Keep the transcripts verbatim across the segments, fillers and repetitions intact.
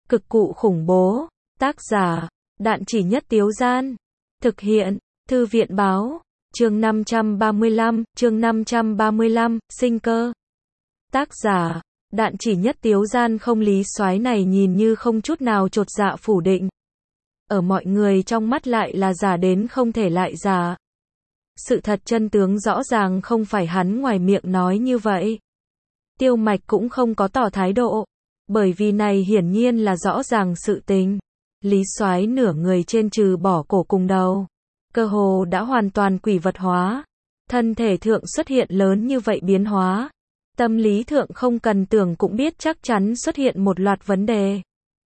Cực cụ khủng bố. Tác giả, Đạn Chỉ Nhất Tiếu Gian. Thực hiện, Thư viện báo. Chương năm trăm ba mươi lăm, chương năm trăm ba mươi lăm, sinh cơ. Tác giả, Đạn Chỉ Nhất Tiếu Gian. Không, Lý Soái này nhìn như không chút nào chột dạ phủ định. Ở mọi người trong mắt lại là giả đến không thể lại giả. Sự thật chân tướng rõ ràng không phải hắn ngoài miệng nói như vậy. Tiêu Mạch cũng không có tỏ thái độ, bởi vì này hiển nhiên là rõ ràng sự tình. Lý Soái nửa người trên trừ bỏ cổ cùng đầu, cơ hồ đã hoàn toàn quỷ vật hóa. Thân thể thượng xuất hiện lớn như vậy biến hóa, tâm lý thượng không cần tưởng cũng biết chắc chắn xuất hiện một loạt vấn đề.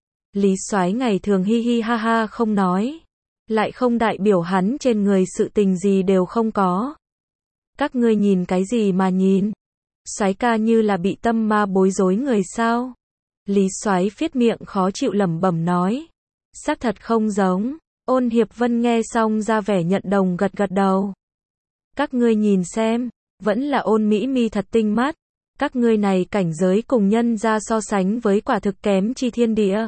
Lý Soái ngày thường hi hi ha ha không nói, lại không đại biểu hắn trên người sự tình gì đều không có. Các ngươi nhìn cái gì mà nhìn? Soái ca như là bị tâm ma bối rối người sao? Lý Soái phiết miệng khó chịu lẩm bẩm nói. Xác thật không giống. Ôn Hiệp Vân nghe xong ra vẻ nhận đồng gật gật đầu. Các ngươi nhìn xem, vẫn là Ôn Mỹ Mi thật tinh mắt. Các ngươi này cảnh giới cùng nhân ra so sánh với quả thực kém chi thiên địa.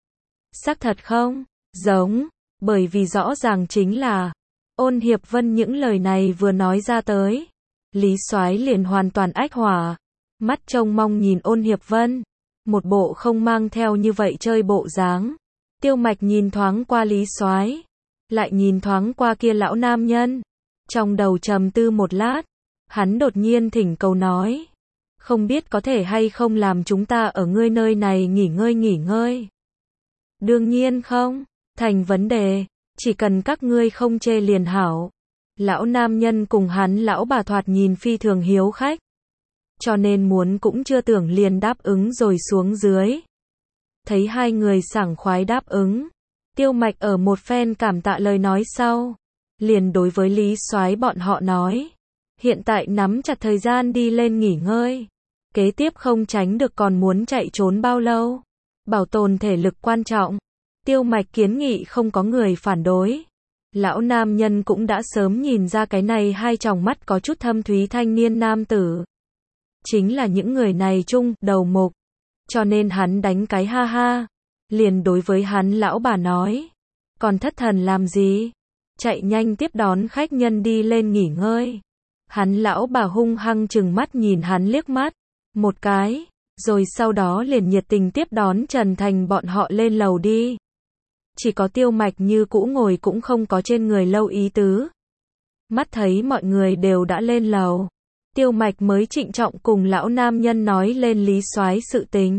Xác thật không? Giống. Bởi vì rõ ràng chính là Ôn Hiệp Vân những lời này vừa nói ra tới, Lý Soái liền hoàn toàn ách hỏa, mắt trông mong nhìn Ôn Hiệp Vân, một bộ không mang theo như vậy chơi bộ dáng. Tiêu Mạch nhìn thoáng qua Lý Soái, lại nhìn thoáng qua kia lão nam nhân, trong đầu trầm tư một lát, hắn đột nhiên thỉnh cầu nói, không biết có thể hay không làm chúng ta ở ngươi nơi này nghỉ ngơi nghỉ ngơi. Đương nhiên không, thành vấn đề, chỉ cần các ngươi không chê liền hảo. Lão nam nhân cùng hắn lão bà thoạt nhìn phi thường hiếu khách, cho nên muốn cũng chưa tưởng liền đáp ứng rồi xuống dưới. Thấy hai người sảng khoái đáp ứng, Tiêu Mạch ở một phen cảm tạ lời nói sau, liền đối với Lý Soái bọn họ nói, hiện tại nắm chặt thời gian đi lên nghỉ ngơi, kế tiếp không tránh được còn muốn chạy trốn bao lâu, bảo tồn thể lực quan trọng. Tiêu Mạch kiến nghị không có người phản đối. Lão nam nhân cũng đã sớm nhìn ra cái này hai tròng mắt có chút thâm thúy thanh niên nam tử. Chính là những người này chung, đầu mục. Cho nên hắn đánh cái ha ha. Liền đối với hắn lão bà nói. Còn thất thần làm gì? Chạy nhanh tiếp đón khách nhân đi lên nghỉ ngơi. Hắn lão bà hung hăng chừng mắt nhìn hắn liếc mắt. Một cái. Rồi sau đó liền nhiệt tình tiếp đón Trần Thành bọn họ lên lầu đi. Chỉ có Tiêu Mạch như cũ ngồi cũng không có trên người lâu ý tứ. Mắt thấy mọi người đều đã lên lầu, Tiêu Mạch mới trịnh trọng cùng lão nam nhân nói lên Lý Soái sự tình.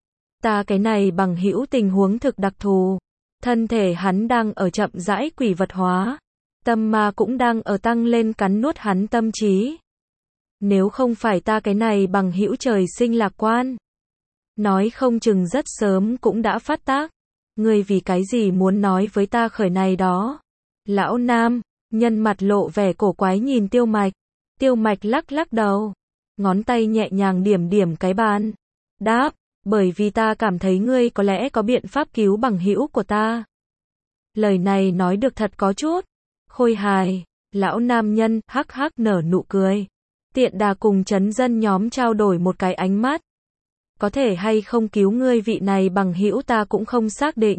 Ta cái này bằng hữu tình huống thực đặc thù, thân thể hắn đang ở chậm rãi quỷ vật hóa, tâm ma cũng đang ở tăng lên cắn nuốt hắn tâm trí. Nếu không phải ta cái này bằng hữu trời sinh lạc quan, nói không chừng rất sớm cũng đã phát tác. Ngươi vì cái gì muốn nói với ta khởi này đó? Lão nam nhân mặt lộ vẻ cổ quái nhìn Tiêu Mạch. Tiêu Mạch lắc lắc đầu, ngón tay nhẹ nhàng điểm điểm cái bàn. Đáp, bởi vì ta cảm thấy ngươi có lẽ có biện pháp cứu bằng hữu của ta. Lời này nói được thật có chút khôi hài. Lão nam nhân hắc hắc nở nụ cười. Tiện đà cùng trấn dân nhóm trao đổi một cái ánh mắt. Có thể hay không cứu ngươi vị này bằng hữu ta cũng không xác định.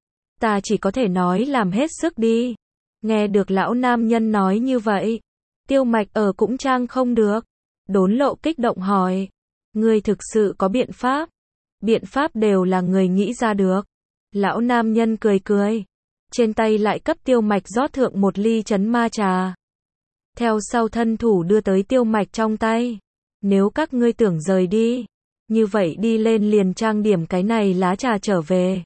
Ta chỉ có thể nói làm hết sức đi. Nghe được lão nam nhân nói như vậy, Tiêu Mạch ở cũng trang không được. Đốn lộ kích động hỏi. Ngươi thực sự có biện pháp? Biện pháp đều là người nghĩ ra được. Lão nam nhân cười cười. Trên tay lại cấp Tiêu Mạch rót thượng một ly trấn ma trà. Theo sau thân thủ đưa tới Tiêu Mạch trong tay. Nếu các ngươi tưởng rời đi, như vậy đi lên liền trang điểm cái này lá trà trở về.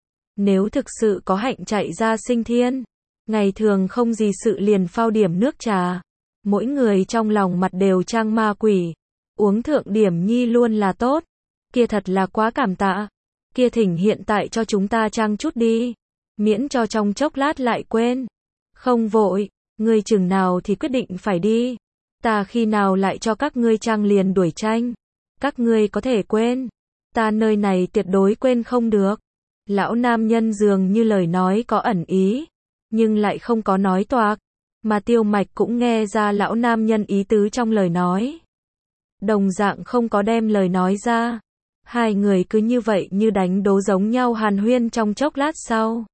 Nếu thực sự có hạnh chạy ra sinh thiên, ngày thường không gì sự liền phao điểm nước trà. Mỗi người trong lòng mặt đều trang ma quỷ. Uống thượng điểm nhi luôn là tốt. Kia thật là quá cảm tạ. Kia thỉnh hiện tại cho chúng ta trang chút đi. Miễn cho trong chốc lát lại quên. Không vội, ngươi chừng nào thì quyết định phải đi. Ta khi nào lại cho các ngươi trang liền đuổi tranh. Các ngươi có thể quên, ta nơi này tuyệt đối quên không được. Lão nam nhân dường như lời nói có ẩn ý, nhưng lại không có nói toạc, mà Tiêu Mạch cũng nghe ra lão nam nhân ý tứ trong lời nói. Đồng dạng không có đem lời nói ra, Hai người cứ như vậy như đánh đố giống nhau hàn huyên trong chốc lát sau.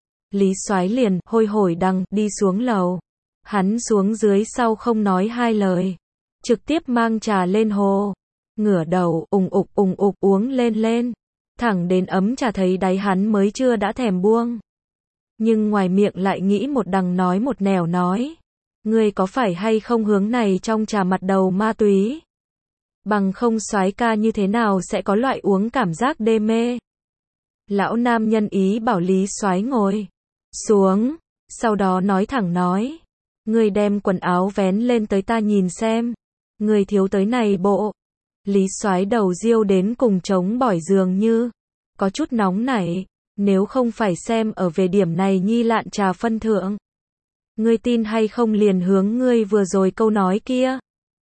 Lý Soái liền hôi hổi đằng đi xuống lầu. Hắn xuống dưới sau không nói hai lời, trực tiếp mang trà lên hồ, ngửa đầu ùng ục ùng ục uống lên lên, thẳng đến ấm trà thấy đáy hắn mới chưa đã thèm buông. Nhưng ngoài miệng lại nghĩ một đằng nói một nẻo nói, ngươi có phải hay không hướng này trong trà mặt đầu ma túy? Bằng không soái ca như thế nào sẽ có loại uống cảm giác đê mê? Lão nam nhân ý bảo Lý Soái ngồi xuống, sau đó nói thẳng nói, ngươi đem quần áo vén lên tới ta nhìn xem, ngươi thiếu tới này bộ. Lý Soái đầu riêu đến cùng trống bỏi dường như, có chút nóng nảy, nếu không phải xem ở về điểm này nhi lạn trà phân thượng. Ngươi tin hay không liền hướng ngươi vừa rồi câu nói kia.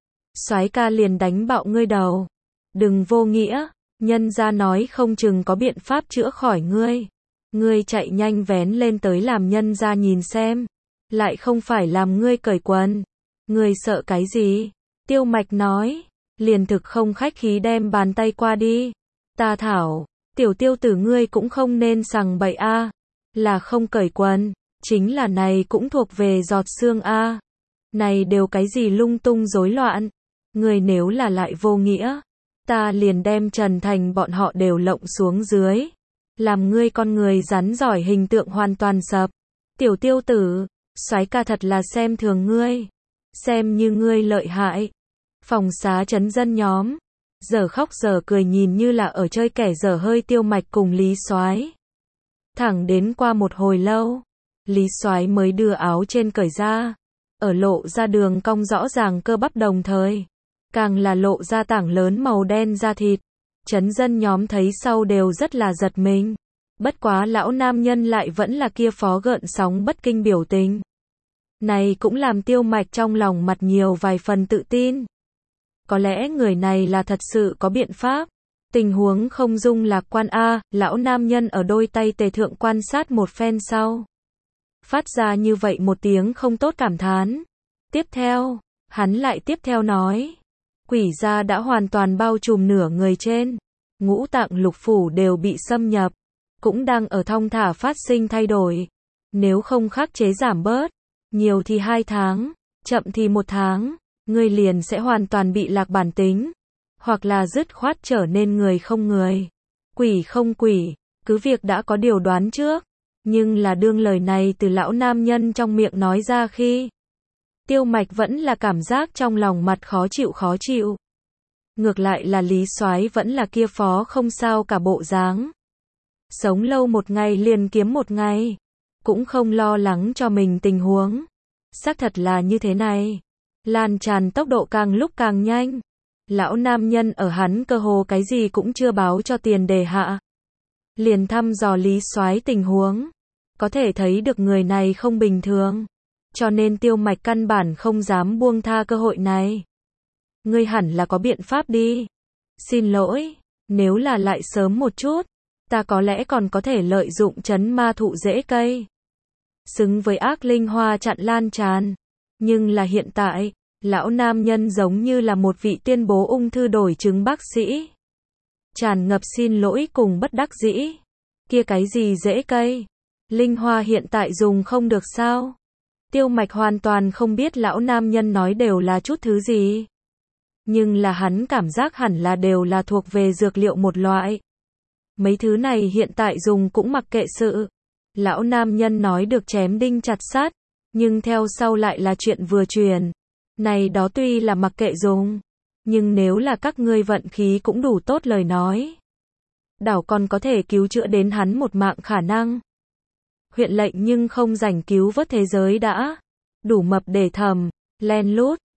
Soái ca liền đánh bạo ngươi đầu. Đừng vô nghĩa, nhân gia nói không chừng có biện pháp chữa khỏi ngươi. Ngươi chạy nhanh vén lên tới làm nhân gia nhìn xem. Lại không phải làm ngươi cởi quần. Ngươi sợ cái gì? Tiêu Mạch nói, liền thực không khách khí đem bàn tay qua đi. Ta thảo, tiểu tiêu tử ngươi cũng không nên sằng bậy a, là không cởi quần, chính là này cũng thuộc về giọt xương a. Này đều cái gì lung tung rối loạn, ngươi nếu là lại vô nghĩa, ta liền đem Trần Thành bọn họ đều lộng xuống dưới, làm ngươi con người rắn giỏi hình tượng hoàn toàn sập. Tiểu tiêu tử, soái ca thật là xem thường ngươi, xem như ngươi lợi hại. Phòng xá trấn dân nhóm giờ khóc giờ cười nhìn như là ở chơi kẻ dở hơi Tiêu Mạch cùng Lý Soái. Thẳng đến qua một hồi lâu, Lý Soái mới đưa áo trên cởi ra, ở lộ ra đường cong rõ ràng cơ bắp đồng thời, càng là lộ ra tảng lớn màu đen da thịt. Trấn dân nhóm thấy sau đều rất là giật mình. Bất quá lão nam nhân lại vẫn là kia phó gợn sóng bất kinh biểu tình. Này cũng làm Tiêu Mạch trong lòng mặt nhiều vài phần tự tin. Có lẽ người này là thật sự có biện pháp. Tình huống không dung lạc quan a, lão nam nhân ở đôi tay tề thượng quan sát một phen sau. Phát ra như vậy một tiếng không tốt cảm thán. Tiếp theo, hắn lại tiếp theo nói. Quỷ gia đã hoàn toàn bao trùm nửa người trên. Ngũ tạng lục phủ đều bị xâm nhập. Cũng đang ở thong thả phát sinh thay đổi. Nếu không khắc chế giảm bớt, nhiều thì hai tháng, chậm thì một tháng, ngươi liền sẽ hoàn toàn bị lạc bản tính. Hoặc là dứt khoát trở nên người không người, quỷ không quỷ, cứ việc đã có điều đoán trước. Nhưng là đương lời này từ lão nam nhân trong miệng nói ra khi, Tiêu Mạch vẫn là cảm giác trong lòng mặt khó chịu khó chịu. Ngược lại là Lý Soái vẫn là kia phó không sao cả bộ dáng. Sống lâu một ngày liền kiếm một ngày, cũng không lo lắng cho mình tình huống. Xác thật là như thế này. Lan tràn tốc độ càng lúc càng nhanh. Lão nam nhân ở hắn cơ hồ cái gì cũng chưa báo cho tiền đề hạ. Liền thăm dò Lý Soái tình huống. Có thể thấy được người này không bình thường. Cho nên Tiêu Mạch căn bản không dám buông tha cơ hội này. Ngươi hẳn là có biện pháp đi. Xin lỗi, nếu là lại sớm một chút, ta có lẽ còn có thể lợi dụng trấn ma thụ rễ cây. Xứng với ác linh hoa chặn lan tràn. Nhưng là hiện tại, lão nam nhân giống như là một vị tuyên bố ung thư đổi chứng bác sĩ. Tràn ngập xin lỗi cùng bất đắc dĩ. Kia cái gì rễ cây? Linh hoa hiện tại dùng không được sao? Tiêu Mạch hoàn toàn không biết lão nam nhân nói đều là chút thứ gì. Nhưng là hắn cảm giác hẳn là đều là thuộc về dược liệu một loại. Mấy thứ này hiện tại dùng cũng mặc kệ sự. Lão nam nhân nói được chém đinh chặt sắt, nhưng theo sau lại là chuyện vừa truyền. Này đó tuy là mặc kệ dùng, nhưng nếu là các ngươi vận khí cũng đủ tốt lời nói, đảo còn có thể cứu chữa đến hắn một mạng khả năng. Huyện lệnh nhưng không rảnh cứu vớt thế giới đã. Đủ mập để thầm, len lút,